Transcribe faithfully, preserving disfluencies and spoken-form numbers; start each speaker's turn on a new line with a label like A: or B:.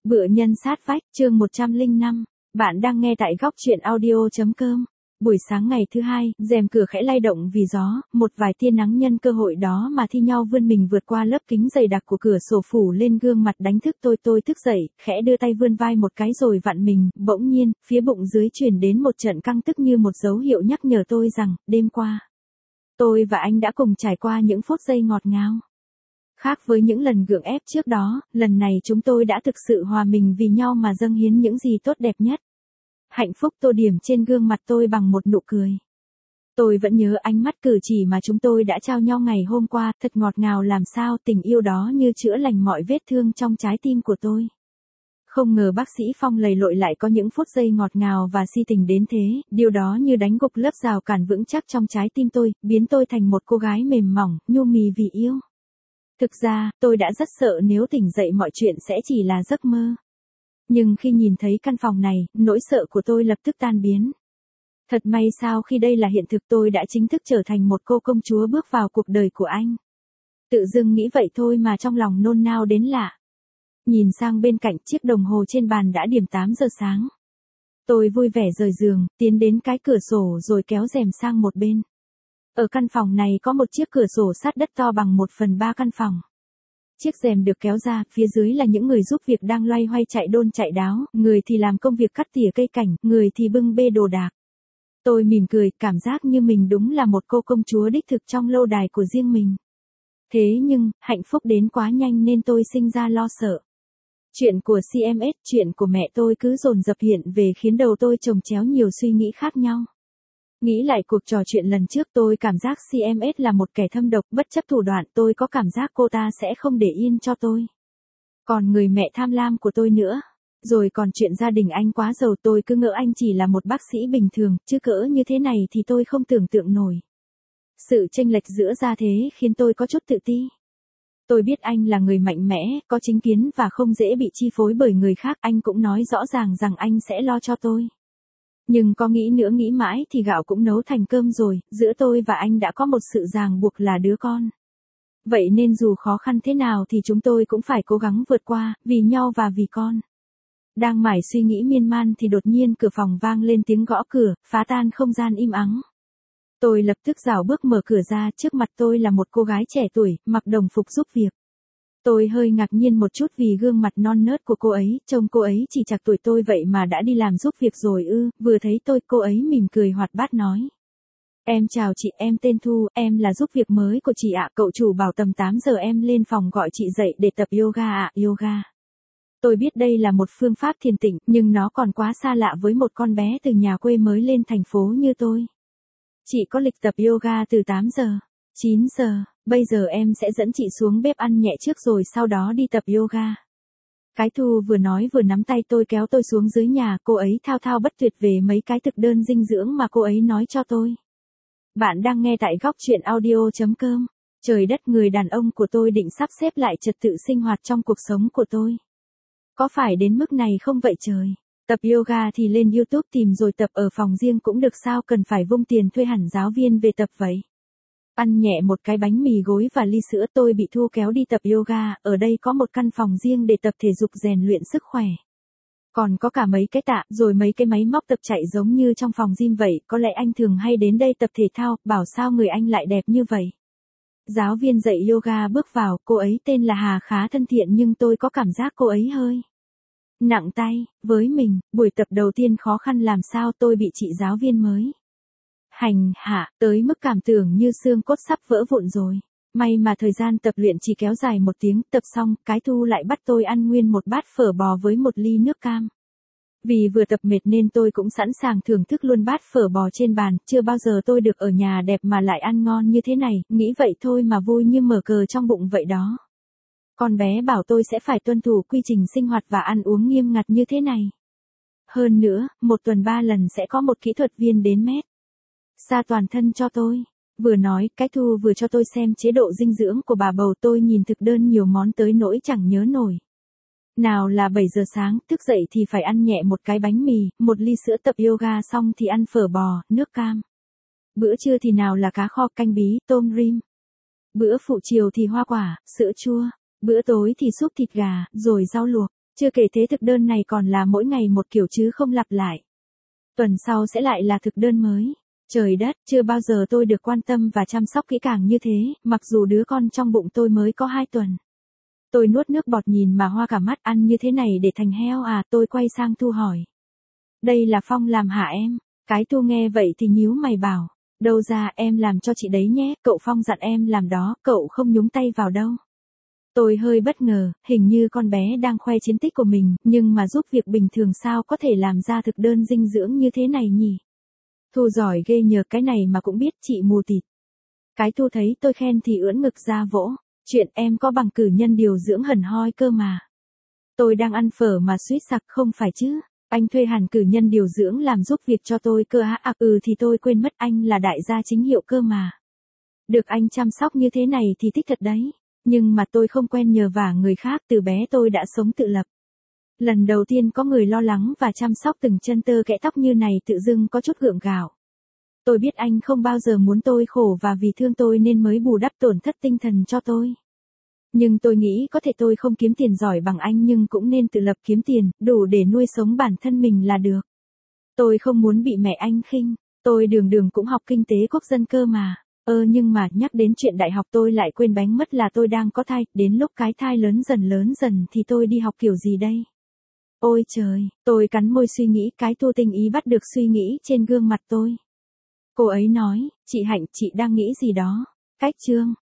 A: Bựa nhân sát vách, chương một trăm lẻ năm. Bạn đang nghe tại góc truyện audio.com. Buổi sáng ngày thứ hai, rèm cửa khẽ lay động vì gió, một vài tia nắng nhân cơ hội đó mà thi nhau vươn mình vượt qua lớp kính dày đặc của cửa sổ phủ lên gương mặt đánh thức tôi. Tôi thức dậy, khẽ đưa tay vươn vai một cái rồi vặn mình, bỗng nhiên, phía bụng dưới truyền đến một trận căng tức như một dấu hiệu nhắc nhở tôi rằng, đêm qua, tôi và anh đã cùng trải qua những phút giây ngọt ngào. Khác với những lần gượng ép trước đó, lần này chúng tôi đã thực sự hòa mình vì nhau mà dâng hiến những gì tốt đẹp nhất. Hạnh phúc tô điểm trên gương mặt tôi bằng một nụ cười. Tôi vẫn nhớ ánh mắt cử chỉ mà chúng tôi đã trao nhau ngày hôm qua, thật ngọt ngào làm sao, tình yêu đó như chữa lành mọi vết thương trong trái tim của tôi. Không ngờ bác sĩ Phong lầy lội lại có những phút giây ngọt ngào và si tình đến thế, điều đó như đánh gục lớp rào cản vững chắc trong trái tim tôi, biến tôi thành một cô gái mềm mỏng, nhu mì vì yêu. Thực ra, tôi đã rất sợ nếu tỉnh dậy mọi chuyện sẽ chỉ là giấc mơ. Nhưng khi nhìn thấy căn phòng này, nỗi sợ của tôi lập tức tan biến. Thật may sao khi đây là hiện thực tôi đã chính thức trở thành một cô công chúa bước vào cuộc đời của anh. Tự dưng nghĩ vậy thôi mà trong lòng nôn nao đến lạ. Nhìn sang bên cạnh, chiếc đồng hồ trên bàn đã điểm tám giờ sáng. Tôi vui vẻ rời giường, tiến đến cái cửa sổ rồi kéo rèm sang một bên. Ở căn phòng này có một chiếc cửa sổ sát đất to bằng một phần ba căn phòng. Chiếc rèm được kéo ra, phía dưới là những người giúp việc đang loay hoay chạy đôn chạy đáo, người thì làm công việc cắt tỉa cây cảnh, người thì bưng bê đồ đạc. Tôi mỉm cười, cảm giác như mình đúng là một cô công chúa đích thực trong lâu đài của riêng mình. Thế nhưng, hạnh phúc đến quá nhanh nên tôi sinh ra lo sợ. Chuyện của xê em ét, chuyện của mẹ tôi cứ dồn dập hiện về khiến đầu tôi chồng chéo nhiều suy nghĩ khác nhau. Nghĩ lại cuộc trò chuyện lần trước tôi cảm giác xê em ét là một kẻ thâm độc, bất chấp thủ đoạn, tôi có cảm giác cô ta sẽ không để yên cho tôi. Còn người mẹ tham lam của tôi nữa. Rồi còn chuyện gia đình anh quá giàu, tôi cứ ngỡ anh chỉ là một bác sĩ bình thường, chứ cỡ như thế này thì tôi không tưởng tượng nổi. Sự chênh lệch giữa gia thế khiến tôi có chút tự ti. Tôi biết anh là người mạnh mẽ, có chính kiến và không dễ bị chi phối bởi người khác, anh cũng nói rõ ràng rằng anh sẽ lo cho tôi. Nhưng có nghĩ nữa nghĩ mãi thì gạo cũng nấu thành cơm rồi, giữa tôi và anh đã có một sự ràng buộc là đứa con. Vậy nên dù khó khăn thế nào thì chúng tôi cũng phải cố gắng vượt qua, vì nhau và vì con. Đang mải suy nghĩ miên man thì đột nhiên cửa phòng vang lên tiếng gõ cửa, phá tan không gian im ắng. Tôi lập tức rảo bước mở cửa ra, trước mặt tôi là một cô gái trẻ tuổi, mặc đồng phục giúp việc. Tôi hơi ngạc nhiên một chút vì gương mặt non nớt của cô ấy, trông cô ấy chỉ chạc tuổi tôi vậy mà đã đi làm giúp việc rồi ư, vừa thấy tôi cô ấy mỉm cười hoạt bát nói. Em chào chị, em tên Thu, em là giúp việc mới của chị ạ, cậu chủ bảo tầm tám giờ em lên phòng gọi chị dậy để tập yoga ạ, yoga. Tôi biết đây là một phương pháp thiền tịnh, nhưng nó còn quá xa lạ với một con bé từ nhà quê mới lên thành phố như tôi. Chị có lịch tập yoga từ tám giờ, chín giờ. Bây giờ em sẽ dẫn chị xuống bếp ăn nhẹ trước rồi sau đó đi tập yoga. Cái Thu vừa nói vừa nắm tay tôi kéo tôi xuống dưới nhà, cô ấy thao thao bất tuyệt về mấy cái thực đơn dinh dưỡng mà cô ấy nói cho tôi. Bạn đang nghe tại góc truyện audio.com. Trời đất, người đàn ông của tôi định sắp xếp lại trật tự sinh hoạt trong cuộc sống của tôi. Có phải đến mức này không vậy trời? Tập yoga thì lên YouTube tìm rồi tập ở phòng riêng cũng được sao, cần phải vung tiền thuê hẳn giáo viên về tập vậy? Ăn nhẹ một cái bánh mì gối và ly sữa, tôi bị Thu kéo đi tập yoga, ở đây có một căn phòng riêng để tập thể dục rèn luyện sức khỏe. Còn có cả mấy cái tạ, rồi mấy cái máy móc tập chạy giống như trong phòng gym vậy, có lẽ anh thường hay đến đây tập thể thao, bảo sao người anh lại đẹp như vậy. Giáo viên dạy yoga bước vào, cô ấy tên là Hà, khá thân thiện nhưng tôi có cảm giác cô ấy hơi nặng tay với mình. Buổi tập đầu tiên khó khăn làm sao, tôi bị chị giáo viên mới hành hạ tới mức cảm tưởng như xương cốt sắp vỡ vụn rồi. May mà thời gian tập luyện chỉ kéo dài một tiếng, tập xong, cái Thu lại bắt tôi ăn nguyên một bát phở bò với một ly nước cam. Vì vừa tập mệt nên tôi cũng sẵn sàng thưởng thức luôn bát phở bò trên bàn, chưa bao giờ tôi được ở nhà đẹp mà lại ăn ngon như thế này, nghĩ vậy thôi mà vui như mở cờ trong bụng vậy đó. Con bé bảo tôi sẽ phải tuân thủ quy trình sinh hoạt và ăn uống nghiêm ngặt như thế này. Hơn nữa, một tuần ba lần sẽ có một kỹ thuật viên đến mét xa toàn thân cho tôi. Vừa nói, cái Thu vừa cho tôi xem chế độ dinh dưỡng của bà bầu, tôi nhìn thực đơn nhiều món tới nỗi chẳng nhớ nổi. Nào là bảy giờ sáng, thức dậy thì phải ăn nhẹ một cái bánh mì, một ly sữa, tập yoga xong thì ăn phở bò, nước cam. Bữa trưa thì nào là cá kho, canh bí, tôm rim. Bữa phụ chiều thì hoa quả, sữa chua. Bữa tối thì súp thịt gà, rồi rau luộc. Chưa kể thế thực đơn này còn là mỗi ngày một kiểu chứ không lặp lại. Tuần sau sẽ lại là thực đơn mới. Trời đất, chưa bao giờ tôi được quan tâm và chăm sóc kỹ càng như thế, mặc dù đứa con trong bụng tôi mới có hai tuần. Tôi nuốt nước bọt nhìn mà hoa cả mắt, ăn như thế này để thành heo à, tôi quay sang Thu hỏi. Đây là Phong làm hả em? Cái Thu nghe vậy thì nhíu mày bảo. Đâu ra, em làm cho chị đấy nhé, cậu Phong dặn em làm đó, cậu không nhúng tay vào đâu. Tôi hơi bất ngờ, hình như con bé đang khoe chiến tích của mình, nhưng mà giúp việc bình thường sao có thể làm ra thực đơn dinh dưỡng như thế này nhỉ? Thu giỏi ghê nhờ, cái này mà cũng biết, chị mù tịt. Cái Thu thấy tôi khen thì ưỡn ngực ra vỗ. Chuyện em có bằng cử nhân điều dưỡng hẳn hoi cơ mà. Tôi đang ăn phở mà suýt sặc không phải chứ. Anh thuê hẳn cử nhân điều dưỡng làm giúp việc cho tôi cơ á. À ừ thì tôi quên mất anh là đại gia chính hiệu cơ mà. Được anh chăm sóc như thế này thì thích thật đấy. Nhưng mà tôi không quen nhờ vả người khác, từ bé tôi đã sống tự lập. Lần đầu tiên có người lo lắng và chăm sóc từng chân tơ kẽ tóc như này tự dưng có chút gượng gạo. Tôi biết anh không bao giờ muốn tôi khổ và vì thương tôi nên mới bù đắp tổn thất tinh thần cho tôi. Nhưng tôi nghĩ có thể tôi không kiếm tiền giỏi bằng anh nhưng cũng nên tự lập kiếm tiền, đủ để nuôi sống bản thân mình là được. Tôi không muốn bị mẹ anh khinh, tôi đường đường cũng học kinh tế quốc dân cơ mà. Ơ nhưng mà nhắc đến chuyện đại học tôi lại quên bánh mất là tôi đang có thai, đến lúc cái thai lớn dần lớn dần thì tôi đi học kiểu gì đây? Ôi trời, tôi cắn môi suy nghĩ, cái Thu tinh ý bắt được suy nghĩ trên gương mặt tôi. Cô ấy nói, chị Hạnh, chị đang nghĩ gì đó? Cách chương.